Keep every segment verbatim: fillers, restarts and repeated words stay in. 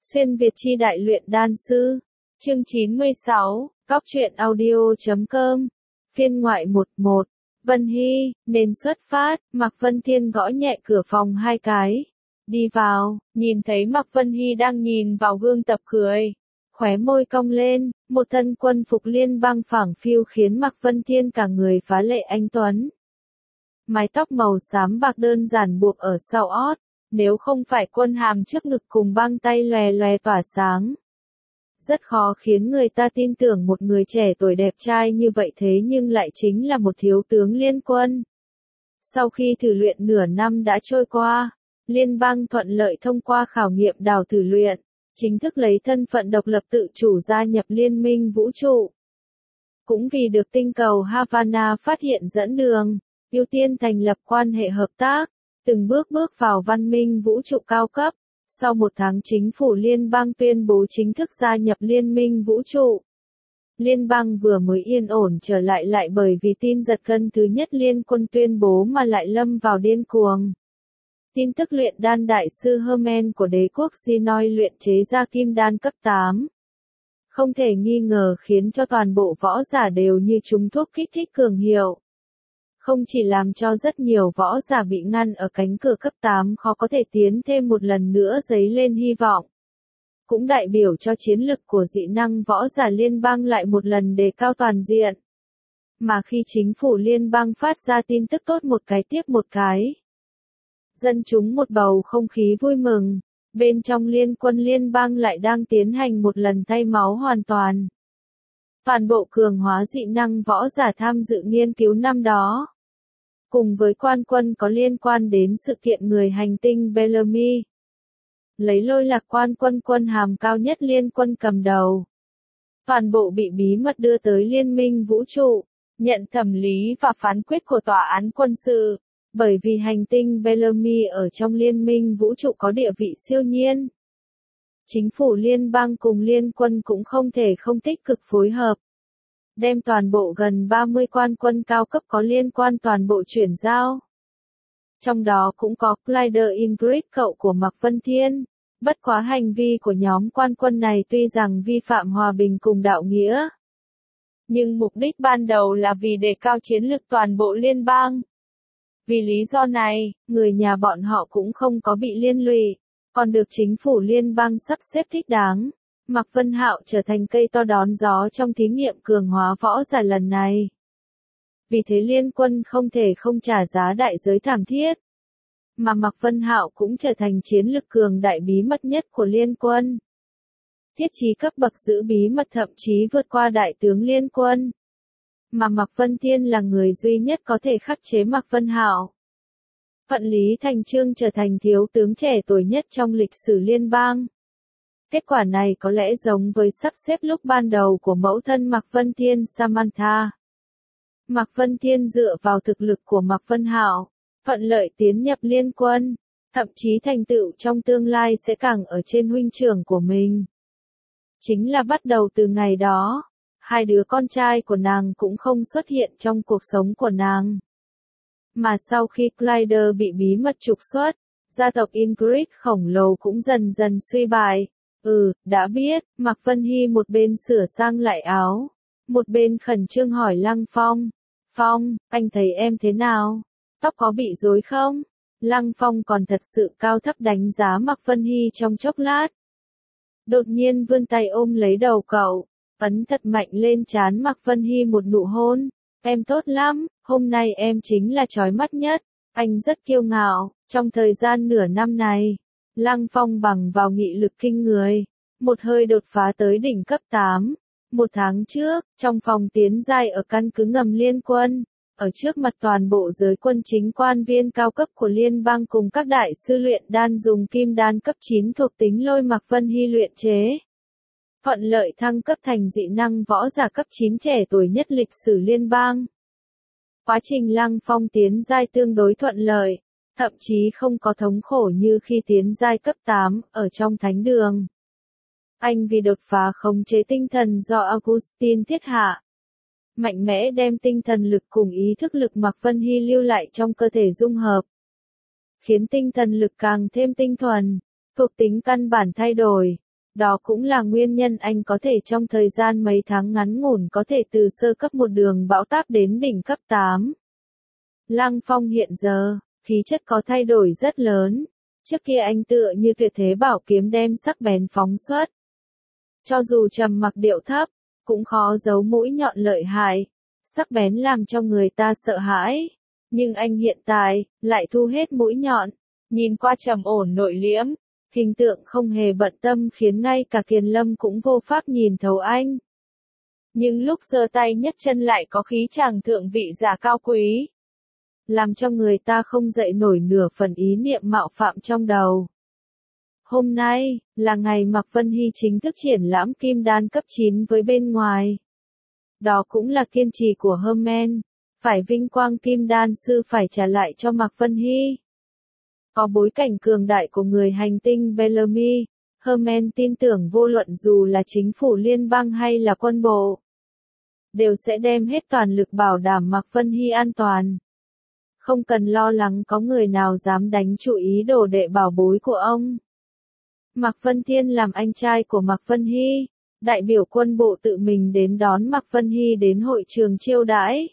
Xuyên Việt chi đại luyện đan sư. Chương chín mươi sáu, Cóc truyện audio.com. Phiên ngoại mười một. Vân Hy, nên xuất phát, Mạc Vân Thiên gõ nhẹ cửa phòng hai cái. Đi vào, nhìn thấy Mạc Vân Hy đang nhìn vào gương tập cười. Khóe môi cong lên, một thân quân phục liên bang phảng phiu khiến Mạc Vân Thiên cả người phá lệ anh tuấn. Mái tóc màu xám bạc đơn giản buộc ở sau ót, nếu không phải quân hàm trước ngực cùng băng tay lòe lòe tỏa sáng. Rất khó khiến người ta tin tưởng một người trẻ tuổi đẹp trai như vậy thế nhưng lại chính là một thiếu tướng liên quân. Sau khi thử luyện nửa năm đã trôi qua, liên bang thuận lợi thông qua khảo nghiệm đào thử luyện, chính thức lấy thân phận độc lập tự chủ gia nhập liên minh vũ trụ. Cũng vì được tinh cầu Havana phát hiện dẫn đường, ưu tiên thành lập quan hệ hợp tác, từng bước bước vào văn minh vũ trụ cao cấp. Sau một tháng chính phủ liên bang tuyên bố chính thức gia nhập liên minh vũ trụ. Liên bang vừa mới yên ổn trở lại lại bởi vì tin giật gân thứ nhất liên quân tuyên bố mà lại lâm vào điên cuồng. Tin tức luyện đan đại sư Hermen của đế quốc Sinoi luyện chế ra kim đan cấp tám. Không thể nghi ngờ khiến cho toàn bộ võ giả đều như trúng thuốc kích thích cường hiệu. Không chỉ làm cho rất nhiều võ giả bị ngăn ở cánh cửa cấp tám khó có thể tiến thêm một lần nữa dấy lên hy vọng. Cũng đại biểu cho chiến lực của dị năng võ giả liên bang lại một lần đề cao toàn diện. Mà khi chính phủ liên bang phát ra tin tức tốt một cái tiếp một cái, dân chúng một bầu không khí vui mừng, bên trong liên quân liên bang lại đang tiến hành một lần thay máu hoàn toàn. Toàn bộ cường hóa dị năng võ giả tham dự nghiên cứu năm đó, cùng với quan quân có liên quan đến sự kiện người hành tinh Bellamy, lấy Lôi Lạc quan quân quân hàm cao nhất liên quân cầm đầu. Toàn bộ bị bí mật đưa tới liên minh vũ trụ, nhận thẩm lý và phán quyết của tòa án quân sự, bởi vì hành tinh Bellamy ở trong liên minh vũ trụ có địa vị siêu nhiên. Chính phủ liên bang cùng liên quân cũng không thể không tích cực phối hợp, đem toàn bộ gần ba mươi quan quân cao cấp có liên quan toàn bộ chuyển giao. Trong đó cũng có Clyder Ingrid cậu của Mạc Vân Thiên. Bất quá hành vi của nhóm quan quân này tuy rằng vi phạm hòa bình cùng đạo nghĩa, nhưng mục đích ban đầu là vì đề cao chiến lực toàn bộ liên bang. Vì lý do này, người nhà bọn họ cũng không có bị liên lụy, còn được chính phủ liên bang sắp xếp thích đáng. Mạc Vân Hạo trở thành cây to đón gió trong thí nghiệm cường hóa võ giả lần này. Vì thế liên quân không thể không trả giá đại giới thảm thiết. Mà Mạc Vân Hạo cũng trở thành chiến lực cường đại bí mật nhất của liên quân. Thiết trí cấp bậc giữ bí mật thậm chí vượt qua đại tướng liên quân. Mà Mạc Vân Thiên là người duy nhất có thể khắc chế Mạc Vân Hạo. Phận Lý Thành Chương trở thành thiếu tướng trẻ tuổi nhất trong lịch sử liên bang. Kết quả này có lẽ giống với sắp xếp lúc ban đầu của mẫu thân Mạc Vân Thiên Samantha. Mạc Vân Thiên dựa vào thực lực của Mạc Vân Hạo, thuận lợi tiến nhập liên quân, thậm chí thành tựu trong tương lai sẽ càng ở trên huynh trưởng của mình. Chính là bắt đầu từ ngày đó, hai đứa con trai của nàng cũng không xuất hiện trong cuộc sống của nàng. Mà sau khi Clyder bị bí mật trục xuất, gia tộc Ingrid khổng lồ cũng dần dần suy bại. Ừ, đã biết, Mạc Vân Hy một bên sửa sang lại áo, một bên khẩn trương hỏi Lăng Phong. Phong, anh thấy em thế nào? Tóc có bị rối không? Lăng Phong còn thật sự cao thấp đánh giá Mạc Vân Hy trong chốc lát. Đột nhiên vươn tay ôm lấy đầu cậu, ấn thật mạnh lên trán Mạc Vân Hy một nụ hôn. Em tốt lắm, hôm nay em chính là chói mắt nhất. Anh rất kiêu ngạo, trong thời gian nửa năm này. Lăng Phong bằng vào nghị lực kinh người, một hơi đột phá tới đỉnh cấp tám. Một tháng trước, trong phòng tiến giai ở căn cứ ngầm liên quân, ở trước mặt toàn bộ giới quân chính quan viên cao cấp của liên bang cùng các đại sư luyện đan dùng kim đan cấp chín thuộc tính Lôi Mạc Vân Hy luyện chế. Thuận lợi thăng cấp thành dị năng võ giả cấp chín trẻ tuổi nhất lịch sử liên bang. Quá trình Lăng Phong tiến giai tương đối thuận lợi. Thậm chí không có thống khổ như khi tiến giai cấp tám, ở trong thánh đường. Anh vì đột phá khống chế tinh thần do Augustine thiết hạ. Mạnh mẽ đem tinh thần lực cùng ý thức lực Mạc Vân Hy lưu lại trong cơ thể dung hợp. Khiến tinh thần lực càng thêm tinh thuần, thuộc tính căn bản thay đổi, Đó cũng là nguyên nhân anh có thể trong thời gian mấy tháng ngắn ngủn có thể từ sơ cấp một đường bão táp đến đỉnh cấp tám. Lăng Phong hiện giờ, khí chất có thay đổi rất lớn. Trước kia anh tựa như tuyệt thế bảo kiếm đem sắc bén phóng xuất. Cho dù trầm mặc điệu thấp, cũng khó giấu mũi nhọn lợi hại. Sắc bén làm cho người ta sợ hãi. Nhưng anh hiện tại, lại thu hết mũi nhọn. Nhìn qua trầm ổn nội liễm. Hình tượng không hề bận tâm khiến ngay cả Kiền Lâm cũng vô pháp nhìn thấu anh. Nhưng lúc giơ tay nhấc chân lại có khí chàng thượng vị giả cao quý. Làm cho người ta không dậy nổi nửa phần ý niệm mạo phạm trong đầu. Hôm nay, là ngày Mạc Vân Hy chính thức triển lãm kim đan cấp chín với bên ngoài. Đó cũng là kiên trì của Herman. Phải vinh quang kim đan sư phải trả lại cho Mạc Vân Hy. Có bối cảnh cường đại của người hành tinh Bellamy, Herman tin tưởng vô luận dù là chính phủ liên bang hay là quân bộ, đều sẽ đem hết toàn lực bảo đảm Mạc Vân Hy an toàn. Không cần lo lắng có người nào dám đánh chủ ý đồ đệ bảo bối của ông. Mạc Vân Thiên làm anh trai của Mạc Vân Hy, đại biểu quân bộ tự mình đến đón Mạc Vân Hy đến hội trường chiêu đãi.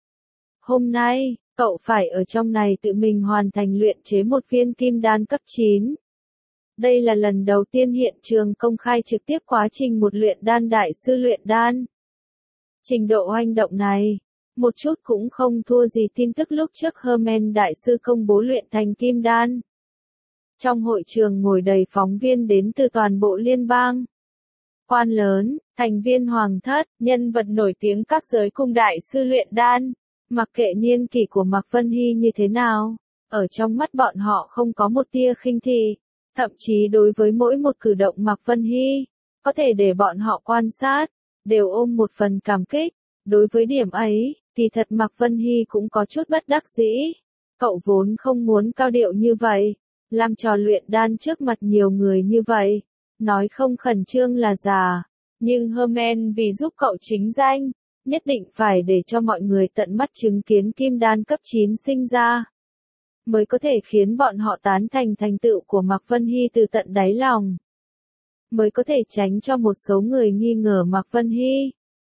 Hôm nay, cậu phải ở trong này tự mình hoàn thành luyện chế một viên kim đan cấp chín. Đây là lần đầu tiên hiện trường công khai trực tiếp quá trình một luyện đan đại sư luyện đan. Trình độ hoành động này, một chút cũng không thua gì tin tức lúc trước Herman đại sư công bố luyện thành kim đan. Trong hội trường ngồi đầy phóng viên đến từ toàn bộ liên bang. Quan lớn, thành viên hoàng thất, nhân vật nổi tiếng các giới cung đại sư luyện đan. Mặc kệ niên kỷ của Mạc Vân Hy như thế nào, ở trong mắt bọn họ không có một tia khinh thị, thậm chí đối với mỗi một cử động Mạc Vân Hy, có thể để bọn họ quan sát, đều ôm một phần cảm kích. Đối với điểm ấy, thì thật Mạc Vân Hy cũng có chút bất đắc dĩ. Cậu vốn không muốn cao điệu như vậy, làm trò luyện đan trước mặt nhiều người như vậy, nói không khẩn trương là già, nhưng Herman vì giúp cậu chính danh, nhất định phải để cho mọi người tận mắt chứng kiến kim đan cấp chín sinh ra, mới có thể khiến bọn họ tán thành thành tựu của Mạc Vân Hy từ tận đáy lòng, mới có thể tránh cho một số người nghi ngờ Mạc Vân Hy.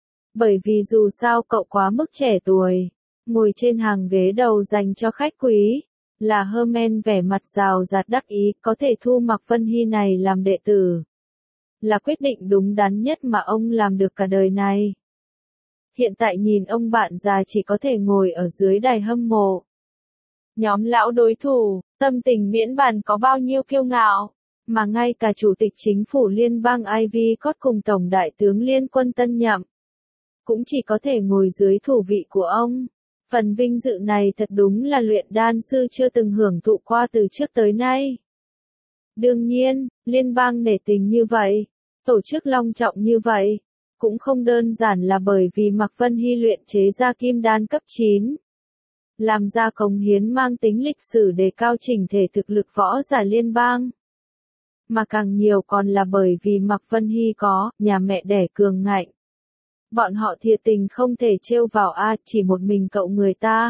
Bởi vì dù sao cậu quá mức trẻ tuổi, ngồi trên hàng ghế đầu dành cho khách quý, là Herman vẻ mặt rào rạt đắc ý có thể thu Mạc Vân Hy này làm đệ tử. Là quyết định đúng đắn nhất mà ông làm được cả đời này. Hiện tại nhìn ông bạn già chỉ có thể ngồi ở dưới đài hâm mộ. Nhóm lão đối thủ, tâm tình miễn bàn có bao nhiêu kiêu ngạo, mà ngay cả chủ tịch chính phủ liên bang Ivy Cott cùng tổng đại tướng liên quân tân nhậm, cũng chỉ có thể ngồi dưới thủ vị của ông. Phần vinh dự này thật đúng là luyện đan sư chưa từng hưởng thụ qua từ trước tới nay. Đương nhiên, liên bang nể tình như vậy, tổ chức long trọng như vậy, cũng không đơn giản là bởi vì Mạc Vân Hy luyện chế ra kim đan cấp chín. Làm ra cống hiến mang tính lịch sử để cao chỉnh thể thực lực võ giả liên bang. Mà càng nhiều còn là bởi vì Mạc Vân Hy có nhà mẹ đẻ cường ngạnh. Bọn họ thiệt tình không thể trêu vào a chỉ một mình cậu người ta.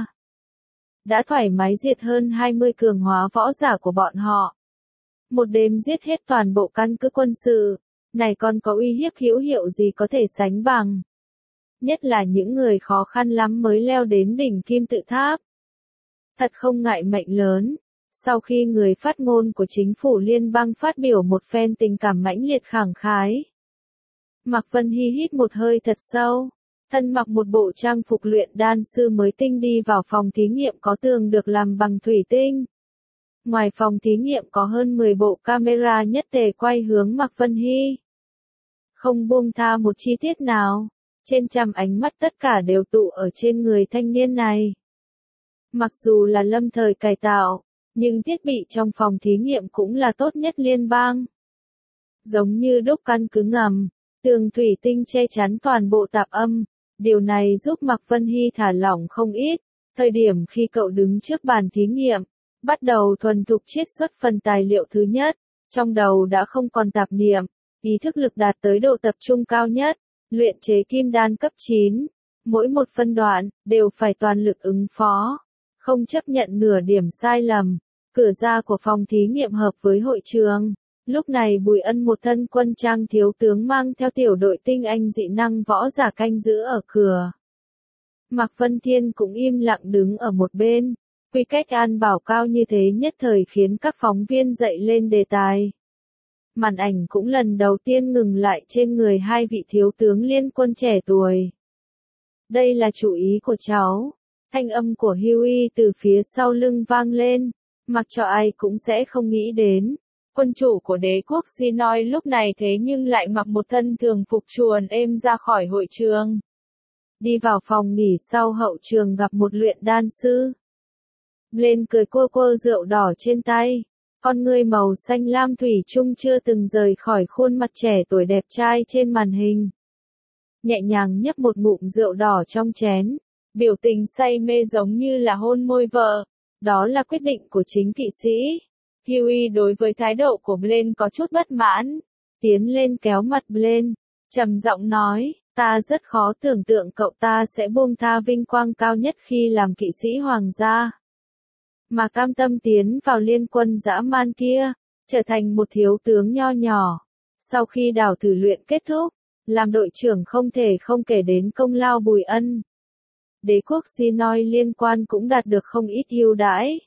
Đã thoải mái diệt hơn hai mươi cường hóa võ giả của bọn họ. Một đêm giết hết toàn bộ căn cứ quân sự, này còn có uy hiếp hữu hiệu gì có thể sánh bằng. Nhất là những người khó khăn lắm mới leo đến đỉnh kim tự tháp. Thật không ngại mệnh lớn. Sau khi người phát ngôn của chính phủ liên bang phát biểu một phen tình cảm mãnh liệt khẳng khái, Mạc Vân Hy hít một hơi thật sâu, thân mặc một bộ trang phục luyện đan sư mới tinh đi vào phòng thí nghiệm có tường được làm bằng thủy tinh. Ngoài phòng thí nghiệm có hơn mười bộ camera nhất tề quay hướng Mạc Vân Hy. Không buông tha một chi tiết nào, trên trăm ánh mắt tất cả đều tụ ở trên người thanh niên này. Mặc dù là lâm thời cải tạo, nhưng thiết bị trong phòng thí nghiệm cũng là tốt nhất liên bang. Giống như đúc căn cứ ngầm, tường thủy tinh che chắn toàn bộ tạp âm, điều này giúp Mạc Vân Hy thả lỏng không ít. Thời điểm khi cậu đứng trước bàn thí nghiệm, bắt đầu thuần thục chiết xuất phần tài liệu thứ nhất, trong đầu đã không còn tạp niệm, ý thức lực đạt tới độ tập trung cao nhất, luyện chế kim đan cấp chín, mỗi một phân đoạn đều phải toàn lực ứng phó, không chấp nhận nửa điểm sai lầm. Cửa ra của phòng thí nghiệm hợp với hội trường, Lúc này Bùi Ân một thân quân trang thiếu tướng mang theo tiểu đội tinh anh dị năng võ giả canh giữ ở cửa. Mạc Vân Thiên cũng im lặng đứng ở một bên. Quy cách an bảo cao như thế nhất thời khiến các phóng viên dậy lên đề tài. Màn ảnh cũng lần đầu tiên ngừng lại trên người hai vị thiếu tướng liên quân trẻ tuổi. Đây là chủ ý của cháu. Thanh âm của Huey từ phía sau lưng vang lên, mặc cho ai cũng sẽ không nghĩ đến. Quân chủ của đế quốc Sinoi lúc này thế nhưng lại mặc một thân thường phục chuồn êm ra khỏi hội trường. Đi vào phòng nghỉ sau hậu trường gặp một luyện đan sư. Lên cười quơ quơ rượu đỏ trên tay. Con ngươi màu xanh lam thủy chung chưa từng rời khỏi khuôn mặt trẻ tuổi đẹp trai trên màn hình. Nhẹ nhàng nhấp một ngụm rượu đỏ trong chén. Biểu tình say mê giống như là hôn môi vợ. Đó là quyết định của chính kỵ sĩ. Huey đối với thái độ của Blaine có chút bất mãn. Tiến lên kéo mặt Blaine. Trầm giọng nói, ta rất khó tưởng tượng cậu ta sẽ buông tha vinh quang cao nhất khi làm kỵ sĩ hoàng gia. Mà cam tâm tiến vào liên quân dã man kia, trở thành một thiếu tướng nho nhỏ. Sau khi đào thử luyện kết thúc, làm đội trưởng không thể không kể đến công lao Bùi Ân. Đế quốc Sinoi liên quan cũng đạt được không ít ưu đãi.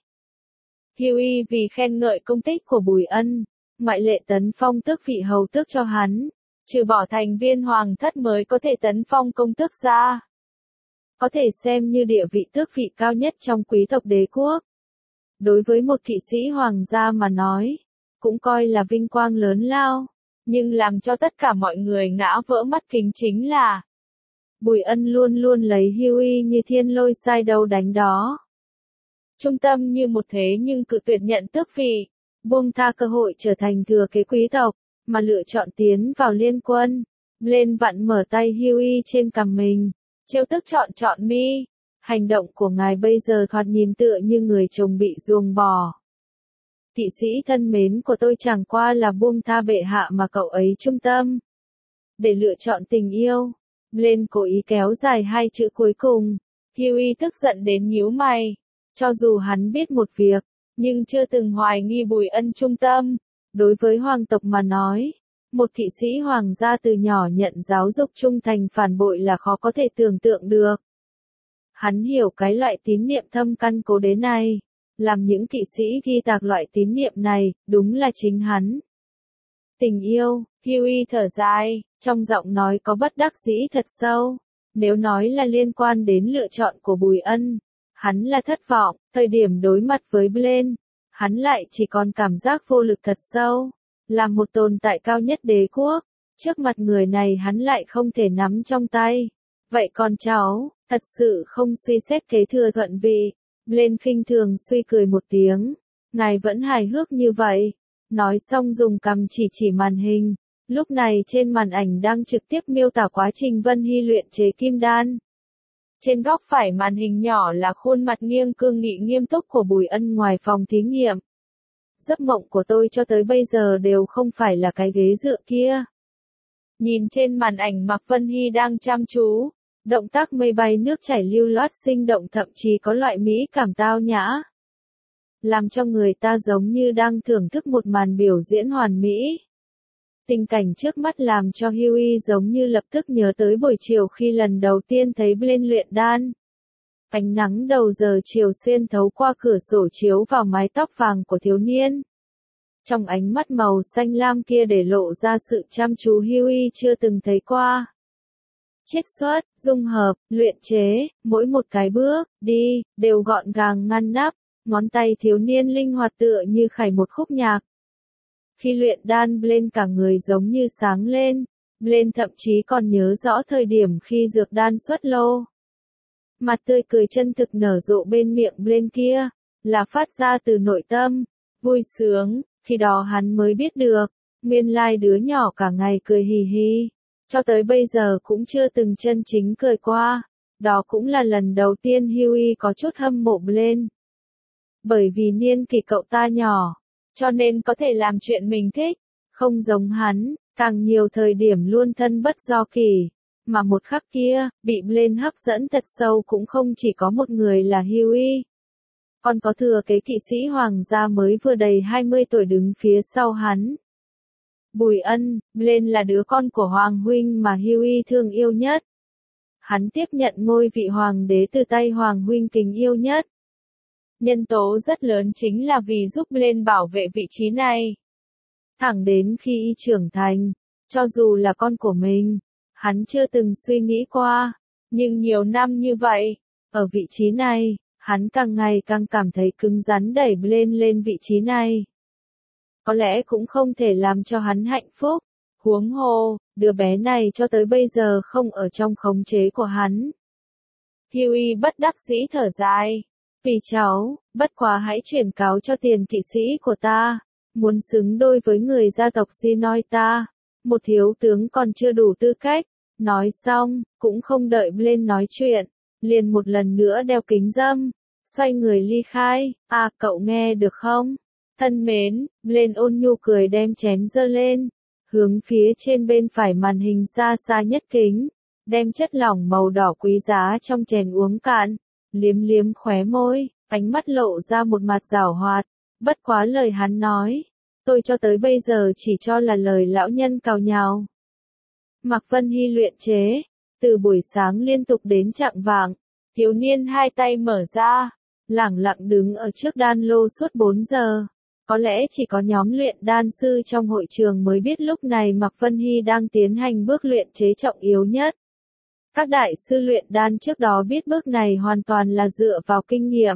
Huey vì khen ngợi công tích của Bùi Ân, ngoại lệ tấn phong tước vị hầu tước cho hắn, trừ bỏ thành viên hoàng thất mới có thể tấn phong công tước ra. Có thể xem như địa vị tước vị cao nhất trong quý tộc đế quốc. Đối với một kỵ sĩ hoàng gia mà nói, cũng coi là vinh quang lớn lao, nhưng làm cho tất cả mọi người ngã vỡ mắt kính chính là Bùi Ân luôn luôn lấy Huey như thiên lôi sai đâu đánh đó. Trung tâm như một thế nhưng cự tuyệt nhận tước vị, buông tha cơ hội trở thành thừa kế quý tộc, mà lựa chọn tiến vào liên quân. Lên vặn mở tay Huey trên cằm mình, trêu tức chọn chọn mi. Hành động của ngài bây giờ thoạt nhìn tựa như người chồng bị ruồng bỏ. Kỵ sĩ thân mến của tôi chẳng qua là buông tha bệ hạ mà cậu ấy trung tâm. Để lựa chọn tình yêu, Blaine cố ý kéo dài hai chữ cuối cùng. Huey tức giận đến nhíu mày. Cho dù hắn biết một việc, nhưng chưa từng hoài nghi Bùi Ân trung tâm. Đối với hoàng tộc mà nói, một kỵ sĩ hoàng gia từ nhỏ nhận giáo dục trung thành phản bội là khó có thể tưởng tượng được. Hắn hiểu cái loại tín niệm thâm căn cố đế này, làm những kỵ sĩ ghi tạc loại tín niệm này, đúng là chính hắn. Tình yêu, Huey thở dài, trong giọng nói có bất đắc dĩ thật sâu. Nếu nói là liên quan đến lựa chọn của Bùi Ân, hắn là thất vọng, thời điểm đối mặt với Blaine, hắn lại chỉ còn cảm giác vô lực thật sâu. Là một tồn tại cao nhất đế quốc, trước mặt người này hắn lại không thể nắm trong tay. Vậy con cháu, thật sự không suy xét kế thừa thuận vị. Blaine khinh thường suy cười một tiếng. Ngài vẫn hài hước như vậy. Nói xong dùng cằm chỉ chỉ màn hình. Lúc này trên màn ảnh đang trực tiếp miêu tả quá trình Vân Hy luyện chế kim đan. Trên góc phải màn hình nhỏ là khuôn mặt nghiêng cương nghị nghiêm túc của Bùi Ân ngoài phòng thí nghiệm. Giấc mộng của tôi cho tới bây giờ đều không phải là cái ghế dựa kia. Nhìn trên màn ảnh Mạc Vân Hy đang chăm chú. Động tác mây bay nước chảy lưu loát sinh động thậm chí có loại mỹ cảm tao nhã. Làm cho người ta giống như đang thưởng thức một màn biểu diễn hoàn mỹ. Tình cảnh trước mắt làm cho Huey giống như lập tức nhớ tới buổi chiều khi lần đầu tiên thấy Blaine luyện đan. Ánh nắng đầu giờ chiều xuyên thấu qua cửa sổ chiếu vào mái tóc vàng của thiếu niên. Trong ánh mắt màu xanh lam kia để lộ ra sự chăm chú Huey chưa từng thấy qua. Chiết xuất, dung hợp, luyện chế, mỗi một cái bước, đi, đều gọn gàng ngăn nắp, ngón tay thiếu niên linh hoạt tựa như khải một khúc nhạc. Khi luyện đan Blaine cả người giống như sáng lên, Blaine thậm chí còn nhớ rõ thời điểm khi dược đan xuất lô. Mặt tươi cười chân thực nở rộ bên miệng Blaine kia, là phát ra từ nội tâm, vui sướng, khi đó hắn mới biết được, nguyên lai đứa nhỏ cả ngày cười hì hì. Cho tới bây giờ cũng chưa từng chân chính cười qua. Đó cũng là lần đầu tiên Huey có chút hâm mộ Blaine. Bởi vì niên kỷ cậu ta nhỏ, cho nên có thể làm chuyện mình thích, không giống hắn, càng nhiều thời điểm luôn thân bất do kỷ. Mà một khắc kia, bị Blaine hấp dẫn thật sâu cũng không chỉ có một người là Huey. Còn có thừa kế kỵ sĩ hoàng gia mới vừa đầy hai mươi tuổi đứng phía sau hắn. Bùi Ân, lên là đứa con của Hoàng huynh mà Hughie thương yêu nhất. Hắn tiếp nhận ngôi vị hoàng đế từ tay Hoàng huynh kính yêu nhất. Nhân tố rất lớn chính là vì giúp lên bảo vệ vị trí này. Thẳng đến khi y trưởng thành, cho dù là con của mình, hắn chưa từng suy nghĩ qua, nhưng nhiều năm như vậy, ở vị trí này, hắn càng ngày càng cảm thấy cứng rắn đẩy lên lên vị trí này. Có lẽ cũng không thể làm cho hắn hạnh phúc, huống hồ, đứa bé này cho tới bây giờ không ở trong khống chế của hắn. Hughie bất đắc dĩ thở dài. Vì cháu, bất quá hãy chuyển cáo cho tiền kỵ sĩ của ta, muốn xứng đôi với người gia tộc Sinoi ta, một thiếu tướng còn chưa đủ tư cách. Nói xong, cũng không đợi lên nói chuyện, liền một lần nữa đeo kính râm, xoay người ly khai. À, cậu nghe được không? Thân mến, lên ôn nhu cười đem chén giơ lên, hướng phía trên bên phải màn hình xa xa nhất kính, đem chất lỏng màu đỏ quý giá trong chén uống cạn, liếm liếm khóe môi, ánh mắt lộ ra một mặt giảo hoạt. Bất quá lời hắn nói, tôi cho tới bây giờ chỉ cho là lời lão nhân cào nhào. Mạc Vân Hy luyện chế, từ buổi sáng liên tục đến chạng vạng, thiếu niên hai tay mở ra, lẳng lặng đứng ở trước đan lô suốt bốn giờ. Có lẽ chỉ có nhóm luyện đan sư trong hội trường mới biết lúc này Mạc Vân Hy đang tiến hành bước luyện chế trọng yếu nhất. Các đại sư luyện đan trước đó biết bước này hoàn toàn là dựa vào kinh nghiệm.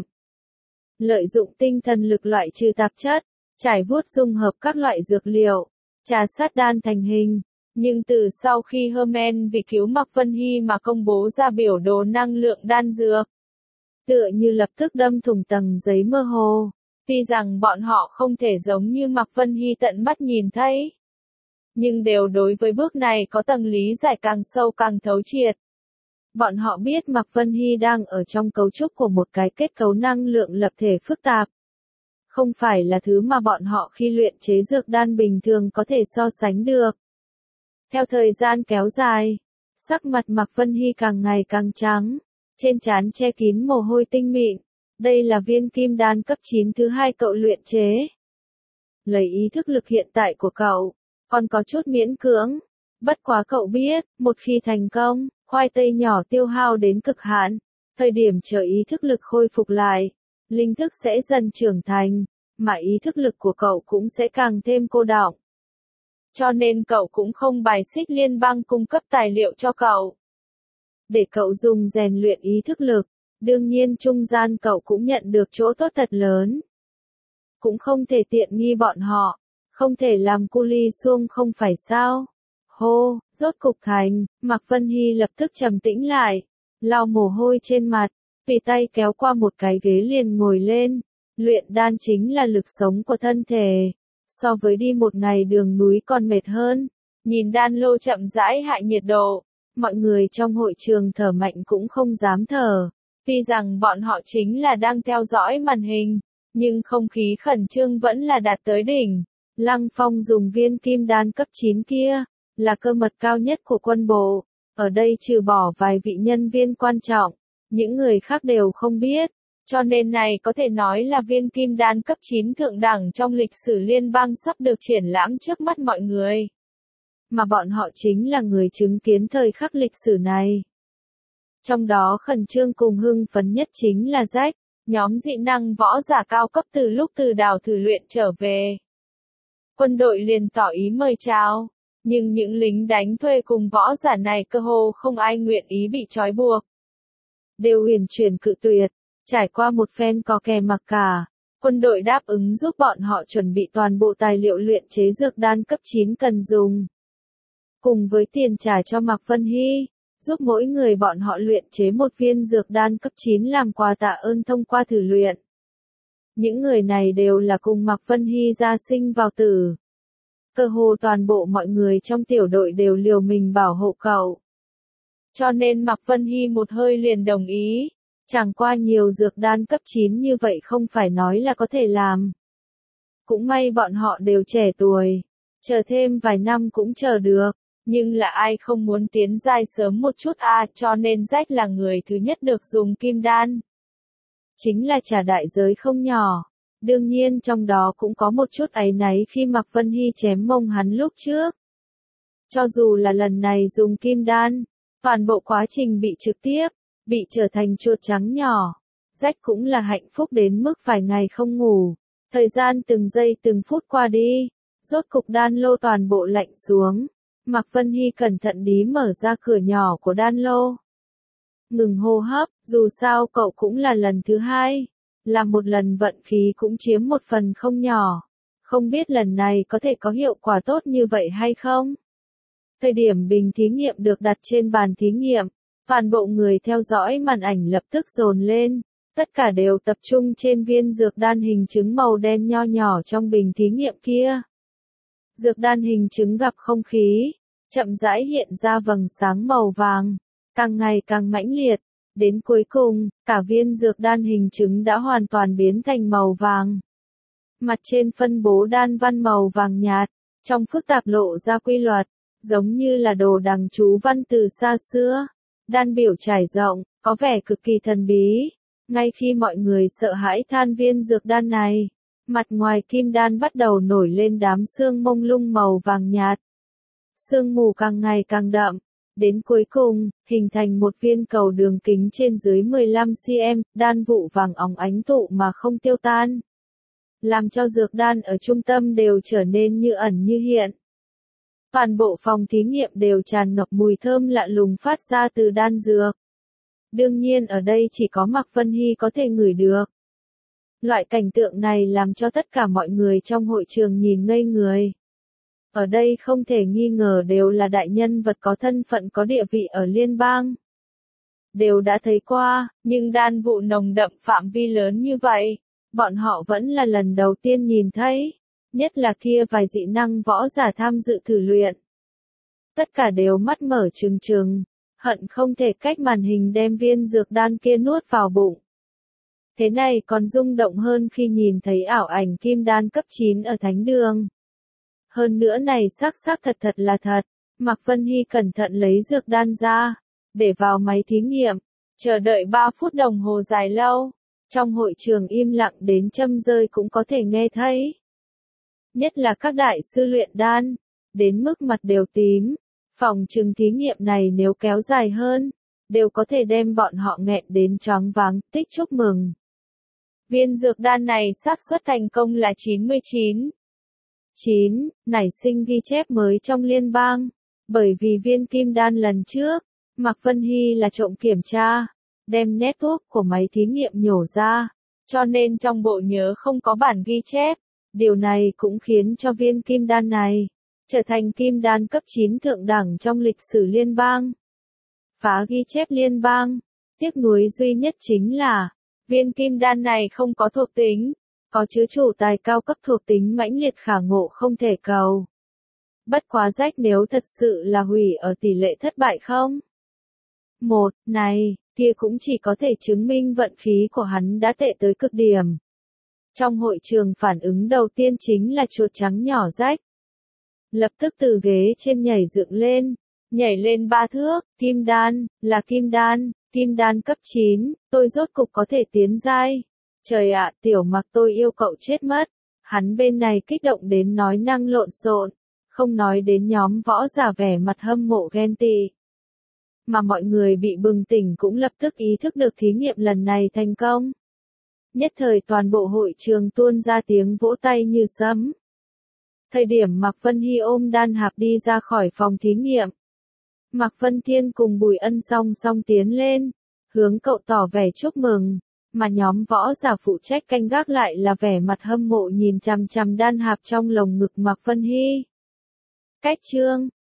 Lợi dụng tinh thần lực loại trừ tạp chất, trải vuốt dung hợp các loại dược liệu, trà sát đan thành hình. Nhưng từ sau khi Herman vì cứu Mạc Vân Hy mà công bố ra biểu đồ năng lượng đan dược, tựa như lập tức đâm thủng tầng giấy mơ hồ. Tuy rằng bọn họ không thể giống như Mạc Vân Hy tận mắt nhìn thấy, nhưng đều đối với bước này có tầng lý giải càng sâu càng thấu triệt. Bọn họ biết Mạc Vân Hy đang ở trong cấu trúc của một cái kết cấu năng lượng lập thể phức tạp. Không phải là thứ mà bọn họ khi luyện chế dược đan bình thường có thể so sánh được. Theo thời gian kéo dài, sắc mặt Mạc Vân Hy càng ngày càng trắng, trên trán che kín mồ hôi tinh mịn. Đây là viên kim đan cấp chín thứ hai cậu luyện chế. Lấy ý thức lực hiện tại của cậu, còn có chút miễn cưỡng. Bất quá cậu biết, một khi thành công, khoai tây nhỏ tiêu hao đến cực hạn, thời điểm chờ ý thức lực khôi phục lại, linh thức sẽ dần trưởng thành, mà ý thức lực của cậu cũng sẽ càng thêm cô đọng. Cho nên cậu cũng không bài xích liên bang cung cấp tài liệu cho cậu, để cậu dùng rèn luyện ý thức lực. Đương nhiên trung gian cậu cũng nhận được chỗ tốt thật lớn. Cũng không thể tiện nghi bọn họ, không thể làm cu li xuông không phải sao. Hô, rốt cục thành, Mạc Vân Hy lập tức trầm tĩnh lại, lau mồ hôi trên mặt, tùy tay kéo qua một cái ghế liền ngồi lên. Luyện đan chính là lực sống của thân thể, so với đi một ngày đường núi còn mệt hơn. Nhìn đan lô chậm rãi hạ nhiệt độ, mọi người trong hội trường thở mạnh cũng không dám thở. Tuy rằng bọn họ chính là đang theo dõi màn hình, nhưng không khí khẩn trương vẫn là đạt tới đỉnh. Lăng Phong dùng viên kim đan cấp chín kia, là cơ mật cao nhất của quân bộ. Ở đây trừ bỏ vài vị nhân viên quan trọng, những người khác đều không biết. Cho nên này có thể nói là viên kim đan cấp chín thượng đẳng trong lịch sử liên bang sắp được triển lãm trước mắt mọi người. Mà bọn họ chính là người chứng kiến thời khắc lịch sử này. Trong đó khẩn trương cùng hưng phấn nhất chính là Jack, nhóm dị năng võ giả cao cấp từ lúc từ đảo thử luyện trở về. Quân đội liền tỏ ý mời chào, nhưng những lính đánh thuê cùng võ giả này cơ hồ không ai nguyện ý bị trói buộc. Đều huyền chuyển cự tuyệt, trải qua một phen có kè mặc cả, quân đội đáp ứng giúp bọn họ chuẩn bị toàn bộ tài liệu luyện chế dược đan cấp chín cần dùng. Cùng với tiền trả cho Mạc Vân Hy, giúp mỗi người bọn họ luyện chế một viên dược đan cấp chín làm quà tạ ơn thông qua thử luyện. Những người này đều là cùng Mạc Vân Hy gia sinh vào tử. Cơ hồ toàn bộ mọi người trong tiểu đội đều liều mình bảo hộ cậu. Cho nên Mạc Vân Hy một hơi liền đồng ý. Chẳng qua nhiều dược đan cấp chín như vậy không phải nói là có thể làm. Cũng may bọn họ đều trẻ tuổi. Chờ thêm vài năm cũng chờ được. Nhưng là ai không muốn tiến giai sớm một chút à, cho nên Jack là người thứ nhất được dùng kim đan. Chính là trả đại giới không nhỏ. Đương nhiên trong đó cũng có một chút áy náy khi Mạc Vân Hy chém mông hắn lúc trước. Cho dù là lần này dùng kim đan, toàn bộ quá trình bị trực tiếp, bị trở thành chuột trắng nhỏ, rách cũng là hạnh phúc đến mức vài ngày không ngủ. Thời gian từng giây từng phút qua đi, rốt cục đan lô toàn bộ lạnh xuống. Mạc Vân Hy cẩn thận đí mở ra cửa nhỏ của đan lô. Ngừng hô hấp, dù sao cậu cũng là lần thứ hai. Là một lần vận khí cũng chiếm một phần không nhỏ. Không biết lần này có thể có hiệu quả tốt như vậy hay không? Thời điểm bình thí nghiệm được đặt trên bàn thí nghiệm, toàn bộ người theo dõi màn ảnh lập tức dồn lên. Tất cả đều tập trung trên viên dược đan hình trứng màu đen nho nhỏ trong bình thí nghiệm kia. Dược đan hình trứng gặp không khí, chậm rãi hiện ra vầng sáng màu vàng, càng ngày càng mãnh liệt. Đến cuối cùng, cả viên dược đan hình trứng đã hoàn toàn biến thành màu vàng. Mặt trên phân bố đan văn màu vàng nhạt, trong phức tạp lộ ra quy luật, giống như là đồ đằng chú văn từ xa xưa. Đan biểu trải rộng, có vẻ cực kỳ thần bí. Ngay khi mọi người sợ hãi than viên dược đan này, mặt ngoài kim đan bắt đầu nổi lên đám sương mông lung màu vàng nhạt. Sương mù càng ngày càng đậm, đến cuối cùng, hình thành một viên cầu đường kính trên dưới mười lăm xăng-ti-mét, đan vụ vàng óng ánh tụ mà không tiêu tan. Làm cho dược đan ở trung tâm đều trở nên như ẩn như hiện. Toàn bộ phòng thí nghiệm đều tràn ngập mùi thơm lạ lùng phát ra từ đan dược. Đương nhiên ở đây chỉ có Mạc Vân Hy có thể ngửi được. Loại cảnh tượng này làm cho tất cả mọi người trong hội trường nhìn ngây người. Ở đây không thể nghi ngờ đều là đại nhân vật có thân phận có địa vị ở liên bang. Đều đã thấy qua, nhưng đan vụ nồng đậm phạm vi lớn như vậy, bọn họ vẫn là lần đầu tiên nhìn thấy. Nhất là kia vài dị năng võ giả tham dự thử luyện. Tất cả đều mắt mở trừng trừng, hận không thể cách màn hình đem viên dược đan kia nuốt vào bụng. Thế này còn rung động hơn khi nhìn thấy ảo ảnh kim đan cấp chín ở thánh đường. Hơn nữa này xác xác thật thật là thật, Mạc Vân Hy cẩn thận lấy dược đan ra, để vào máy thí nghiệm, chờ đợi ba phút đồng hồ dài lâu. Trong hội trường im lặng đến châm rơi cũng có thể nghe thấy. Nhất là các đại sư luyện đan, đến mức mặt đều tím. Phòng trừng thí nghiệm này nếu kéo dài hơn, đều có thể đem bọn họ nghẹn đến choáng váng, tích chúc mừng. Viên dược đan này xác suất thành công là chín mươi chín. chín, nảy sinh ghi chép mới trong liên bang. Bởi vì viên kim đan lần trước, Mạc Vân Hy là trộm kiểm tra, đem network của máy thí nghiệm nhổ ra, cho nên trong bộ nhớ không có bản ghi chép. Điều này cũng khiến cho viên kim đan này trở thành kim đan cấp chín thượng đẳng trong lịch sử liên bang. Phá ghi chép liên bang, tiếc nuối duy nhất chính là viên kim đan này không có thuộc tính, có chứa chủ tài cao cấp thuộc tính mãnh liệt khả ngộ không thể cầu. Bất quá rách nếu thật sự là hủy ở tỷ lệ thất bại không? Một, này, kia cũng chỉ có thể chứng minh vận khí của hắn đã tệ tới cực điểm. Trong hội trường phản ứng đầu tiên chính là chuột trắng nhỏ rách. Lập tức từ ghế trên nhảy dựng lên, nhảy lên ba thước, kim đan, là kim đan, kim đan cấp chín, tôi rốt cục có thể tiến giai. Trời ạ, tiểu Mạc tôi yêu cậu chết mất. Hắn bên này kích động đến nói năng lộn xộn, không nói đến nhóm võ giả vẻ mặt hâm mộ ghen tị. Mà mọi người bị bừng tỉnh cũng lập tức ý thức được thí nghiệm lần này thành công. Nhất thời toàn bộ hội trường tuôn ra tiếng vỗ tay như sấm. Thời điểm Mạc Vân Hy ôm đan hạp đi ra khỏi phòng thí nghiệm. Mạc Vân Thiên cùng Bùi Ân song song tiến lên, hướng cậu tỏ vẻ chúc mừng, mà nhóm võ giả phụ trách canh gác lại là vẻ mặt hâm mộ nhìn chằm chằm đan hạp trong lồng ngực Mạc Vân Hy. Cách chương